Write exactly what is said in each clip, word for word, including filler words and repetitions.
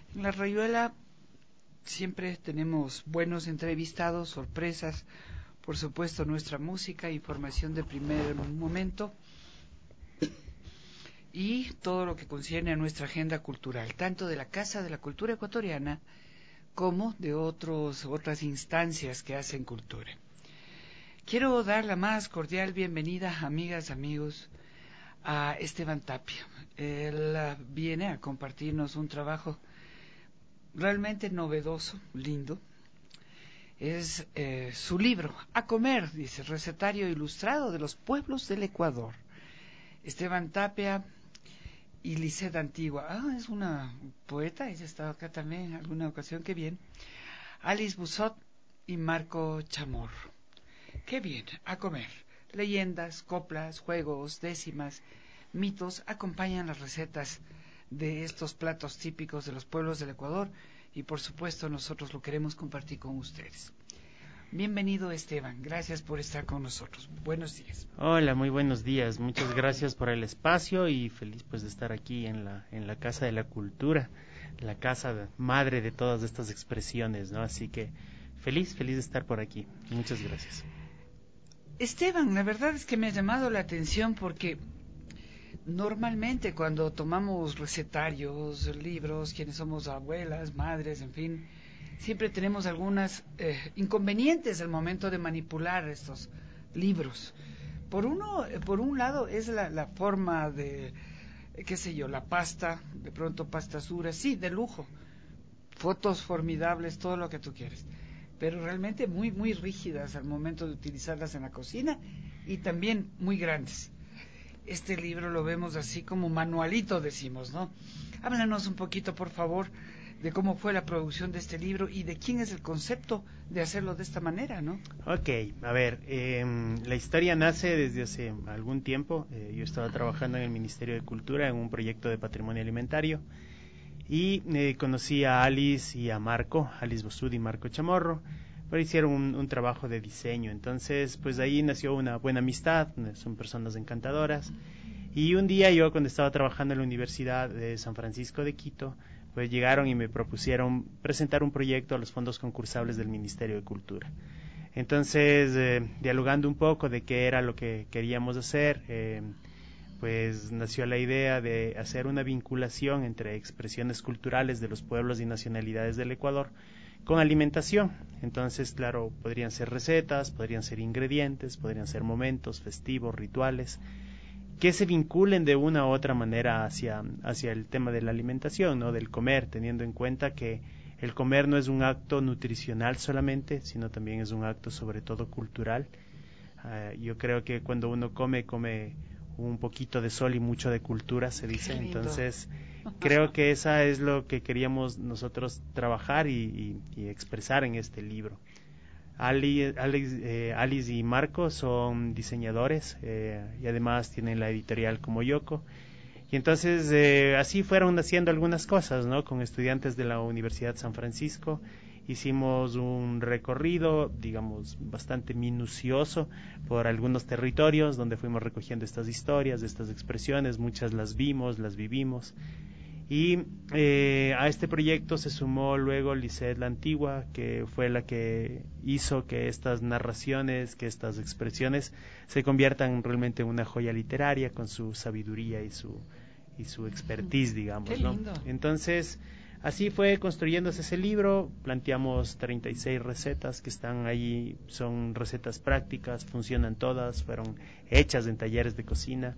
En La Rayuela siempre tenemos buenos entrevistados, sorpresas, por supuesto nuestra música, información de primer momento y todo lo que concierne a nuestra agenda cultural, tanto de la Casa de la Cultura Ecuatoriana como de otros, otras instancias que hacen cultura. Quiero dar la más cordial bienvenida, amigas, amigos, a Esteban Tapia. Él viene a compartirnos un trabajo realmente novedoso, lindo. Es eh, su libro, A Comer, dice, recetario ilustrado de los pueblos del Ecuador. Esteban Tapia y Lisette Antigua. Ah, es una poeta, ella ha estado acá también en alguna ocasión, qué bien. Alice Busot y Marco Chamorro. Qué bien, A Comer. Leyendas, coplas, juegos, décimas, mitos acompañan las recetas de estos platos típicos de los pueblos del Ecuador y por supuesto nosotros lo queremos compartir con ustedes. Bienvenido, Esteban, gracias por estar con nosotros. Buenos días. Hola, muy buenos días, muchas gracias por el espacio y feliz pues de estar aquí en la en la Casa de la Cultura, la casa de, madre de todas estas expresiones, ¿no? Así que feliz, feliz de estar por aquí. Muchas gracias. Esteban, la verdad es que me ha llamado la atención porque normalmente cuando tomamos recetarios, libros, quienes somos abuelas, madres, en fin, siempre tenemos algunas eh, inconvenientes al momento de manipular estos libros. Por uno, por un lado es la, la forma de, eh, qué sé yo, la pasta, de pronto pastas duras, sí, de lujo, fotos formidables, todo lo que tú quieres, pero realmente muy, muy rígidas al momento de utilizarlas en la cocina y también muy grandes. Este libro lo vemos así como manualito, decimos, ¿no? Háblanos un poquito, por favor, de cómo fue la producción de este libro y de quién es el concepto de hacerlo de esta manera, ¿no? Ok, a ver, eh, la historia nace desde hace algún tiempo. Eh, yo estaba trabajando en el Ministerio de Cultura en un proyecto de patrimonio alimentario y eh, conocí a Alice y a Marco, Alice Bosud y Marco Chamorro, pero hicieron un, un trabajo de diseño. Entonces, pues ahí nació una buena amistad, son personas encantadoras. Y un día yo, cuando estaba trabajando en la Universidad de San Francisco de Quito, pues llegaron y me propusieron presentar un proyecto a los fondos concursables del Ministerio de Cultura. Entonces, eh, dialogando un poco de qué era lo que queríamos hacer, eh, pues nació la idea de hacer una vinculación entre expresiones culturales de los pueblos y nacionalidades del Ecuador con alimentación. Entonces, claro, podrían ser recetas, podrían ser ingredientes, podrían ser momentos festivos, rituales, que se vinculen de una u otra manera hacia, hacia el tema de la alimentación, ¿no? Del comer, teniendo en cuenta que el comer no es un acto nutricional solamente, sino también es un acto sobre todo cultural. Uh, yo creo que cuando uno come, come un poquito de sol y mucho de cultura, se dice. Entonces, creo que esa es lo que queríamos nosotros trabajar y, y, y expresar en este libro. Ali, Alex, eh, Alice y Marco son diseñadores eh, y además tienen la editorial como Yoko. Y entonces eh, así fueron haciendo algunas cosas, ¿no? Con estudiantes de la Universidad San Francisco hicimos un recorrido, digamos, bastante minucioso por algunos territorios donde fuimos recogiendo estas historias, estas expresiones, muchas las vimos, las vivimos. Y eh, a este proyecto se sumó luego Lisette la Antigua, que fue la que hizo que estas narraciones, que estas expresiones se conviertan realmente en una joya literaria con su sabiduría y su y su expertise, digamos, Qué lindo. ¿no? Entonces, así fue construyéndose ese libro. Planteamos treinta y seis recetas que están ahí, son recetas prácticas, funcionan todas, fueron hechas en talleres de cocina.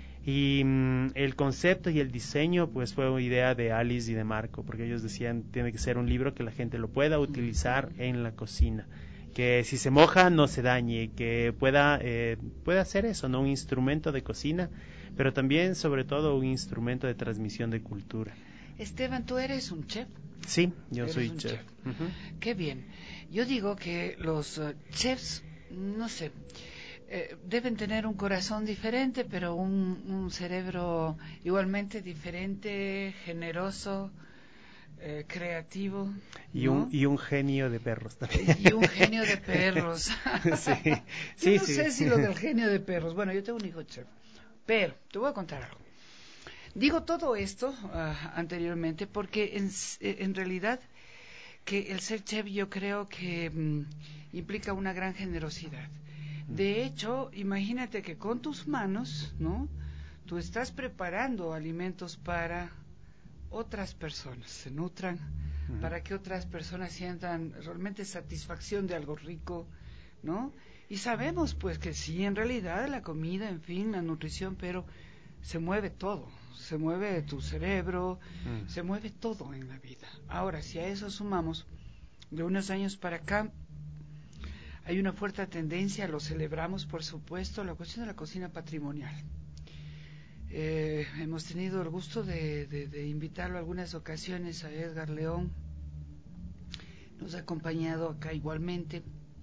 Y mmm, el concepto y el diseño pues fue una idea de Alice y de Marco, porque ellos decían tiene que ser un libro que la gente lo pueda utilizar en la cocina, que si se moja no se dañe, que pueda eh, pueda hacer eso, no un instrumento de cocina, pero también sobre todo un instrumento de transmisión de cultura. Esteban, ¿tú eres un chef? Sí, yo eres soy un chef. chef. Uh-huh. Qué bien. Yo digo que los uh, chefs, no sé, eh, deben tener un corazón diferente, pero un, un cerebro igualmente diferente, generoso, eh, creativo, y ¿no? un y un genio de perros también. Y un genio de perros. sí, Yo sí, no sí. sé si lo del genio de perros. Bueno, yo tengo un hijo chef, pero te voy a contar algo. Digo todo esto uh, anteriormente porque en, en realidad que el ser chef yo creo que um, implica una gran generosidad. De hecho, imagínate que con tus manos, ¿no? Tú estás preparando alimentos para otras personas, se nutran, uh-huh. para que otras personas sientan realmente satisfacción de algo rico, ¿no? Y sabemos pues que sí, en realidad la comida, en fin, la nutrición, pero se mueve todo, se mueve tu cerebro, uh-huh. se mueve todo en la vida. Ahora, si a eso sumamos de unos años para acá, hay una fuerte tendencia, lo celebramos por supuesto, la cuestión de la cocina patrimonial. Eh, hemos tenido el gusto de, de, de invitarlo algunas ocasiones a Edgar León, nos ha acompañado acá igualmente,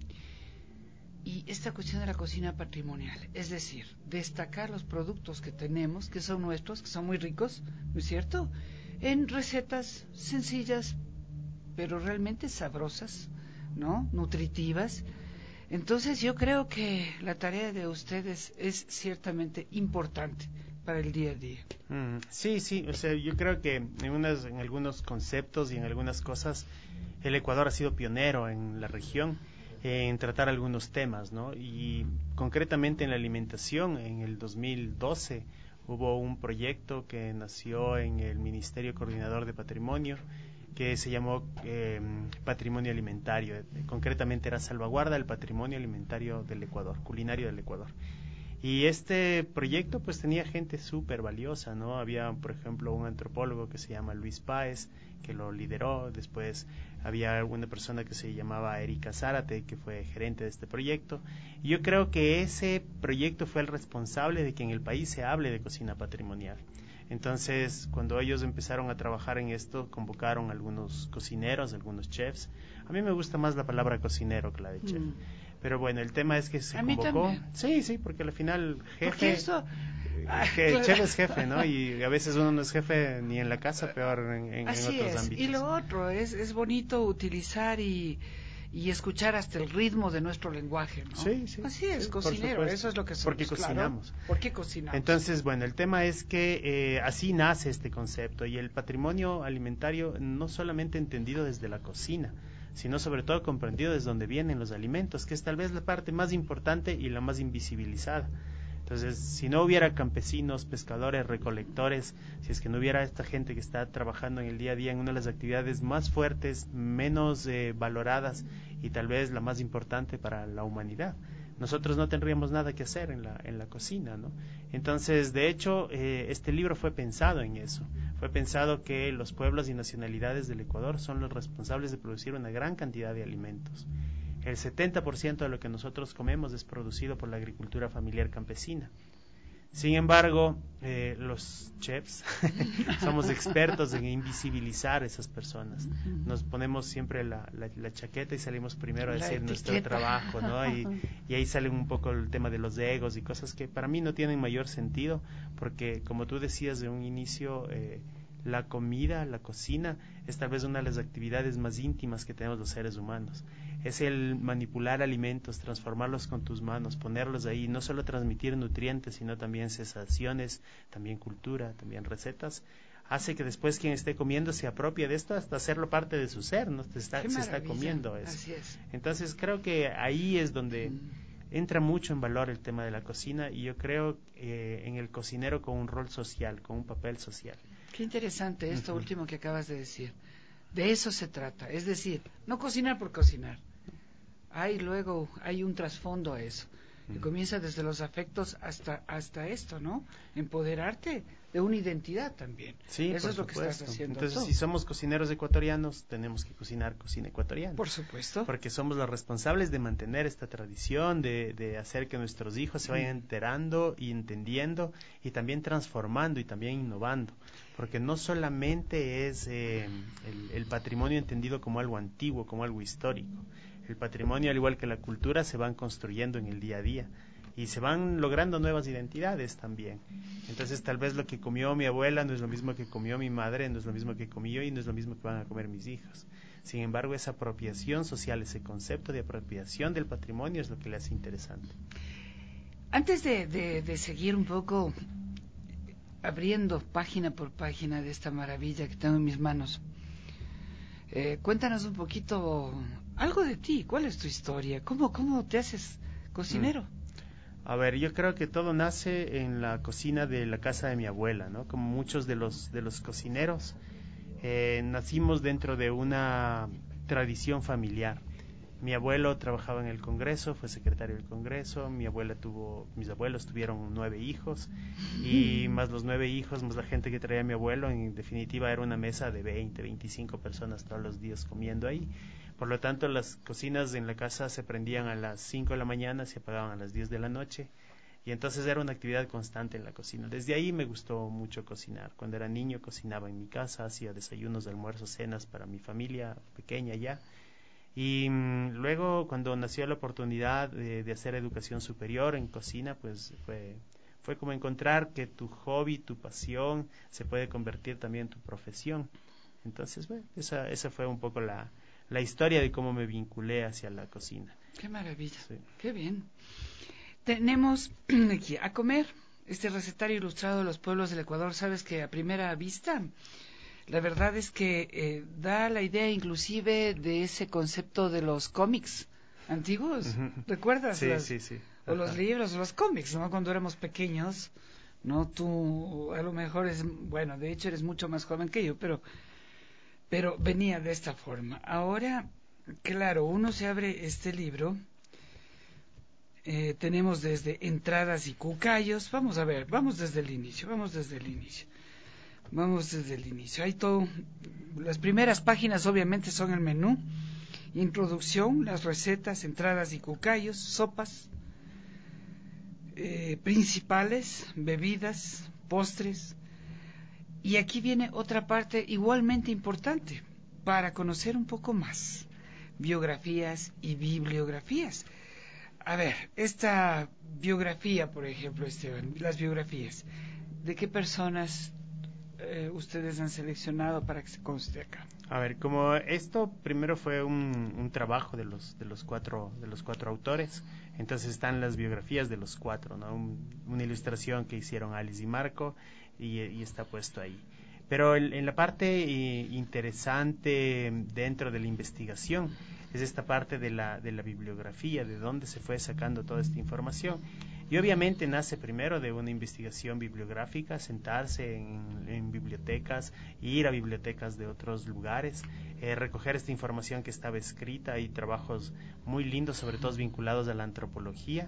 y esta cuestión de la cocina patrimonial, es decir, destacar los productos que tenemos, que son nuestros, que son muy ricos, ¿no es cierto?, en recetas sencillas, pero realmente sabrosas, ¿no?, nutritivas. Entonces yo creo que la tarea de ustedes es ciertamente importante para el día a día. Mm, sí, sí, o sea, yo creo que en, unas, en algunos conceptos y en algunas cosas el Ecuador ha sido pionero en la región en tratar algunos temas, ¿no? Y concretamente en la alimentación, en el dos mil doce hubo un proyecto que nació en el Ministerio Coordinador de Patrimonio que se llamó eh, Patrimonio Alimentario, concretamente era Salvaguarda del Patrimonio Alimentario del Ecuador, culinario del Ecuador. Y este proyecto pues tenía gente súper valiosa, ¿no? Había, por ejemplo, un antropólogo que se llama Luis Páez, que lo lideró. Después había una persona que se llamaba Erika Zárate, que fue gerente de este proyecto. Y yo creo que ese proyecto fue el responsable de que en el país se hable de cocina patrimonial. Entonces, cuando ellos empezaron a trabajar en esto, convocaron a algunos cocineros, algunos chefs. A mí me gusta más la palabra cocinero que la de chef. Mm. Pero bueno, el tema es que se a convocó. Mí también. Sí, sí, porque al final jefe, eso... que el chef es jefe, ¿no? Y a veces uno no es jefe ni en la casa, peor en, en, Así en otros es. ámbitos. Y lo otro, es, es bonito utilizar y, y escuchar hasta el ritmo de nuestro lenguaje, ¿no? Sí, sí. Así es, sí, cocinero, eso es lo que somos. Porque cocinamos. Claro. ¿Por qué cocinamos? Entonces, bueno, el tema es que eh, así nace este concepto, y el patrimonio alimentario no solamente entendido desde la cocina, sino sobre todo comprendido desde donde vienen los alimentos, que es tal vez la parte más importante y la más invisibilizada. Entonces, si no hubiera campesinos, pescadores, recolectores, si es que no hubiera esta gente que está trabajando en el día a día en una de las actividades más fuertes, menos eh, valoradas y tal vez la más importante para la humanidad, nosotros no tendríamos nada que hacer en la, en la cocina, ¿no? Entonces, de hecho, eh, este libro fue pensado en eso. Fue pensado que los pueblos y nacionalidades del Ecuador son los responsables de producir una gran cantidad de alimentos. El setenta por ciento de lo que nosotros comemos es producido por la agricultura familiar campesina. Sin embargo, eh, los chefs somos expertos en invisibilizar a esas personas. Nos ponemos siempre la, la, la chaqueta y salimos primero a decir la nuestro trabajo, ¿no? Y, y ahí sale un poco el tema de los egos y cosas que para mí no tienen mayor sentido, porque como tú decías de un inicio, eh, la comida, la cocina, es tal vez una de las actividades más íntimas que tenemos los seres humanos. Es el manipular alimentos, transformarlos con tus manos, ponerlos ahí, no solo transmitir nutrientes, sino también sensaciones, también cultura, también recetas. Hace que después quien esté comiendo se apropie de esto hasta hacerlo parte de su ser, ¿no? Se está, se está comiendo eso. Así es. Entonces creo que ahí es donde entra mucho en valor el tema de la cocina, y yo creo eh, en el cocinero con un rol social, con un papel social. Qué interesante esto uh-huh. último que acabas de decir. De eso se trata, es decir, no cocinar por cocinar. Hay luego, hay un trasfondo a eso, que uh-huh. comienza desde los afectos hasta hasta esto, ¿no? Empoderarte de una identidad también. Sí, eso es lo supuesto. que estás haciendo. Entonces, tú. si somos cocineros ecuatorianos, tenemos que cocinar cocina ecuatoriana. Por supuesto. Porque somos los responsables de mantener esta tradición, de, de hacer que nuestros hijos se vayan enterando y entendiendo, y también transformando y también innovando. Porque no solamente es eh, el, el patrimonio entendido como algo antiguo, como algo histórico. El patrimonio, al igual que la cultura, se van construyendo en el día a día y se van logrando nuevas identidades también. Entonces, tal vez lo que comió mi abuela no es lo mismo que comió mi madre, no es lo mismo que comí yo y no es lo mismo que van a comer mis hijos. Sin embargo, esa apropiación social, ese concepto de apropiación del patrimonio es lo que le hace interesante. Antes de, de, de seguir un poco, abriendo página por página de esta maravilla que tengo en mis manos. Eh, cuéntanos un poquito algo de ti. ¿Cuál es tu historia? ¿Cómo, cómo te haces cocinero? Mm. A ver, yo creo que todo nace en la cocina de la casa de mi abuela, ¿no? Como muchos de los de los cocineros, eh, nacimos dentro de una tradición familiar. Mi abuelo trabajaba en el Congreso, fue secretario del Congreso, mi abuela tuvo, mis abuelos tuvieron nueve hijos, y más los nueve hijos, más la gente que traía mi abuelo, en definitiva era una mesa de veinte, veinticinco personas todos los días comiendo ahí. Por lo tanto, las cocinas en la casa se prendían a las cinco de la mañana, se apagaban a las diez de la noche, y entonces era una actividad constante en la cocina. Desde ahí me gustó mucho cocinar. Cuando era niño cocinaba en mi casa, hacía desayunos, almuerzos, cenas para mi familia pequeña ya. Y mmm, luego cuando nació la oportunidad de, de hacer educación superior en cocina, pues fue, fue como encontrar que tu hobby, tu pasión, se puede convertir también en tu profesión. Entonces, bueno, esa, esa fue un poco la, la historia de cómo me vinculé hacia la cocina. Qué maravilla, Sí. Qué bien. Tenemos aquí a comer este recetario ilustrado de los pueblos del Ecuador. Sabes que a primera vista, la verdad es que eh, da la idea inclusive de ese concepto de los cómics antiguos. ¿Recuerdas? Sí, las, sí, sí. O los libros, o los cómics, ¿no? Cuando éramos pequeños, ¿no? Tú a lo mejor es, bueno, de hecho eres mucho más joven que yo, pero, pero venía de esta forma. Ahora, claro, uno se abre este libro. Eh, tenemos desde entradas y cucayos. Vamos a ver, vamos desde el inicio, vamos desde el inicio. Vamos desde el inicio. Hay todo. Las primeras páginas obviamente son el menú, introducción, las recetas, entradas y cucayos, sopas, eh, principales, bebidas, postres. Y aquí viene otra parte igualmente importante para conocer un poco más. Biografías y bibliografías. A ver, esta biografía, por ejemplo, Esteban, las biografías, ¿de qué personas eh, ustedes han seleccionado para que se conste acá? A ver, como esto primero fue un, un trabajo de los de los cuatro de los cuatro autores, entonces están las biografías de los cuatro, ¿no? Un, una ilustración que hicieron Alice y Marco y, y está puesto ahí. Pero en, en la parte eh, interesante dentro de la investigación es esta parte de la, de la bibliografía, de dónde se fue sacando toda esta información. Y obviamente nace primero de una investigación bibliográfica, sentarse en, en bibliotecas, ir a bibliotecas de otros lugares, eh, recoger esta información que estaba escrita. Hay trabajos muy lindos, sobre todo vinculados a la antropología.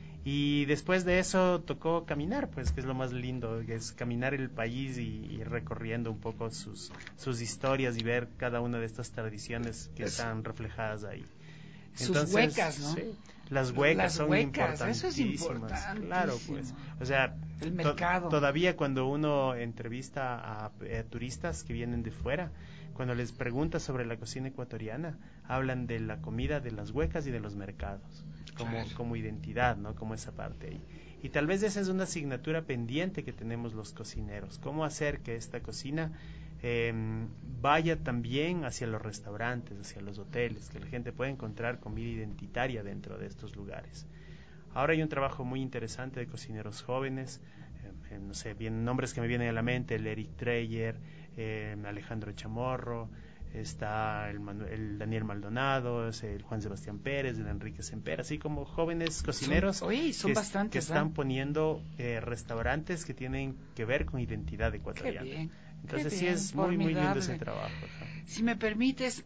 Y después de eso tocó caminar, pues que es lo más lindo, que es caminar el país y, y recorriendo un poco sus, sus historias y ver cada una de estas tradiciones que es, están reflejadas ahí. Sus Entonces, huecas, ¿no? Sí, las huecas las son huecas, importantísimas. Eso es importantísimo. Claro, pues. O sea, el mercado. To todavía cuando uno entrevista a, a turistas que vienen de fuera, cuando les pregunta sobre la cocina ecuatoriana, hablan de la comida, de las huecas y de los mercados, como, claro. como identidad, ¿no? Como esa parte ahí. Y tal vez esa es una asignatura pendiente que tenemos los cocineros, cómo hacer que esta cocina eh, vaya también hacia los restaurantes, hacia los hoteles, que la gente pueda encontrar comida identitaria dentro de estos lugares. Ahora hay un trabajo muy interesante de cocineros jóvenes, eh, no sé, bien nombres que me vienen a la mente, el Eric Treyer, eh, Alejandro Chamorro, está el, Manuel, el Daniel Maldonado, el Juan Sebastián Pérez, el Enrique Semper, así como jóvenes cocineros son, oye, son que, bastantes, que están ¿eh? poniendo eh, restaurantes que tienen que ver con identidad ecuatoriana. Qué bien, Entonces qué sí bien, es muy, muy lindo ese trabajo. ¿No? Si me permites,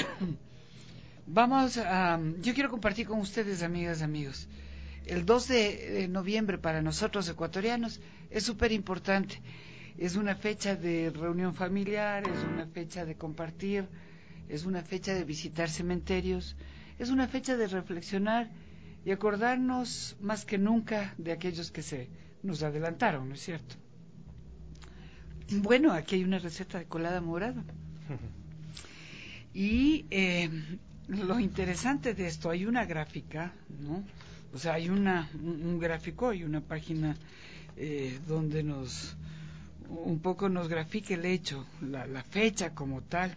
vamos a... Yo quiero compartir con ustedes, amigas, amigos. El dos de noviembre para nosotros ecuatorianos es súper importante. Es una fecha de reunión familiar, es una fecha de compartir, es una fecha de visitar cementerios, es una fecha de reflexionar y acordarnos más que nunca de aquellos que se nos adelantaron, ¿no es cierto? Bueno, aquí hay una receta de colada morada. Y eh, lo interesante de esto, hay una gráfica, ¿no? O sea, hay una, un, un gráfico y una página eh, donde nos un poco nos grafica el hecho, la, la fecha como tal.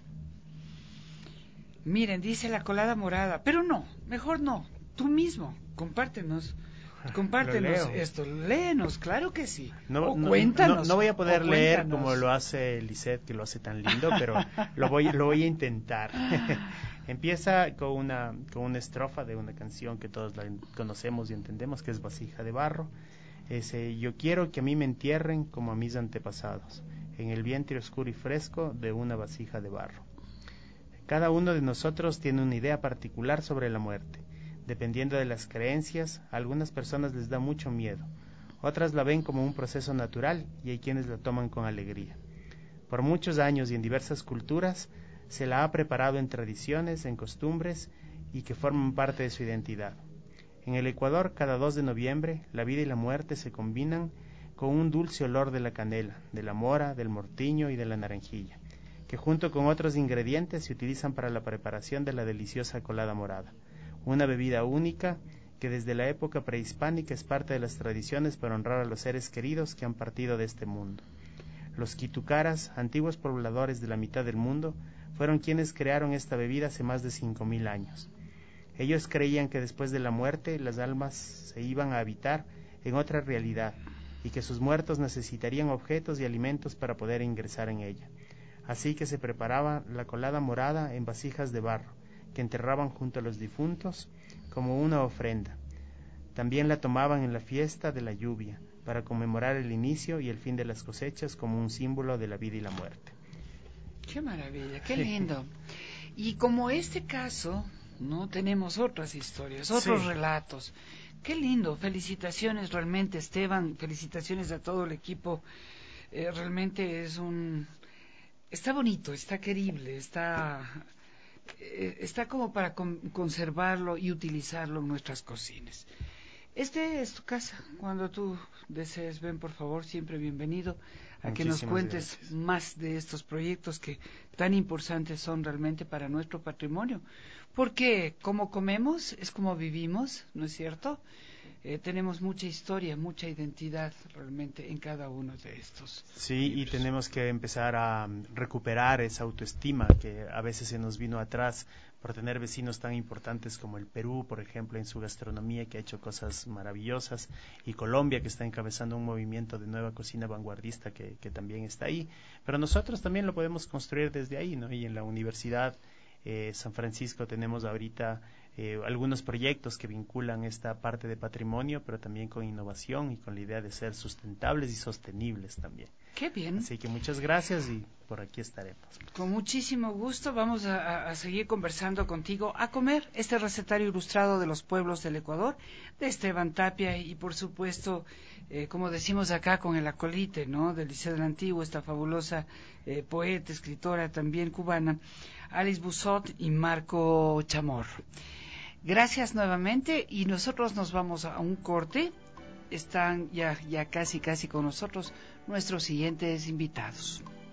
Miren, dice la colada morada, pero no, mejor no, tú mismo, compártenos compártenos esto, léenos, claro que sí. No, o no, cuéntanos. No, no voy a poder o leer cuéntanos. como lo hace Lisette, que lo hace tan lindo, pero lo voy, lo voy a intentar. Empieza con una, con una estrofa de una canción que todos la conocemos y entendemos, que es Vasija de Barro. Ese, yo quiero que a mí me entierren como a mis antepasados, en el vientre oscuro y fresco de una vasija de barro. Cada uno de nosotros tiene una idea particular sobre la muerte. Dependiendo de las creencias, a algunas personas les da mucho miedo, otras la ven como un proceso natural y hay quienes la toman con alegría. Por muchos años y en diversas culturas se la ha preparado en tradiciones, en costumbres y que forman parte de su identidad. En el Ecuador, cada dos de noviembre, la vida y la muerte se combinan con un dulce olor de la canela, de la mora, del mortiño y de la naranjilla, que junto con otros ingredientes se utilizan para la preparación de la deliciosa colada morada, una bebida única que desde la época prehispánica es parte de las tradiciones para honrar a los seres queridos que han partido de este mundo. Los quitucaras, antiguos pobladores de la mitad del mundo, fueron quienes crearon esta bebida hace más de cinco mil años. Ellos creían que después de la muerte las almas se iban a habitar en otra realidad y que sus muertos necesitarían objetos y alimentos para poder ingresar en ella. Así que se preparaba la colada morada en vasijas de barro, que enterraban junto a los difuntos como una ofrenda. También la tomaban en la fiesta de la lluvia, para conmemorar el inicio y el fin de las cosechas como un símbolo de la vida y la muerte. ¡Qué maravilla, qué lindo! Y como este caso, ¿no? Tenemos otras historias, otros sí. relatos. ¡Qué lindo! Felicitaciones realmente, Esteban, felicitaciones a todo el equipo. Eh, realmente es un... Está bonito, está querible, está... está como para con, conservarlo y utilizarlo en nuestras cocinas. Este es tu casa. Cuando tú desees, ven por favor, siempre bienvenido a que nos cuentes gracias. Más de estos proyectos que tan importantes son realmente para nuestro patrimonio. Porque como comemos es como vivimos, ¿no es cierto? Eh, tenemos mucha historia, mucha identidad realmente en cada uno de estos. Sí, libros. Y tenemos que empezar a recuperar esa autoestima que a veces se nos vino atrás por tener vecinos tan importantes como el Perú, por ejemplo, en su gastronomía, que ha hecho cosas maravillosas, y Colombia, que está encabezando un movimiento de nueva cocina vanguardista que, que también está ahí. Pero nosotros también lo podemos construir desde ahí, ¿no? Y en la Universidad eh, San Francisco tenemos ahorita Eh, algunos proyectos que vinculan esta parte de patrimonio, pero también con innovación y con la idea de ser sustentables y sostenibles también. ¡Qué bien! Así que muchas gracias y por aquí estaremos. Con muchísimo gusto vamos a, a seguir conversando contigo, a comer este recetario ilustrado de los pueblos del Ecuador, de Esteban Tapia y por supuesto, eh, como decimos acá con el acolite, ¿no? Del Liceo del Antiguo, esta fabulosa eh, poeta, escritora también cubana, Alice Busot y Marco Chamorro. Gracias nuevamente y nosotros nos vamos a un corte. Están ya, ya casi casi con nosotros nuestros siguientes invitados.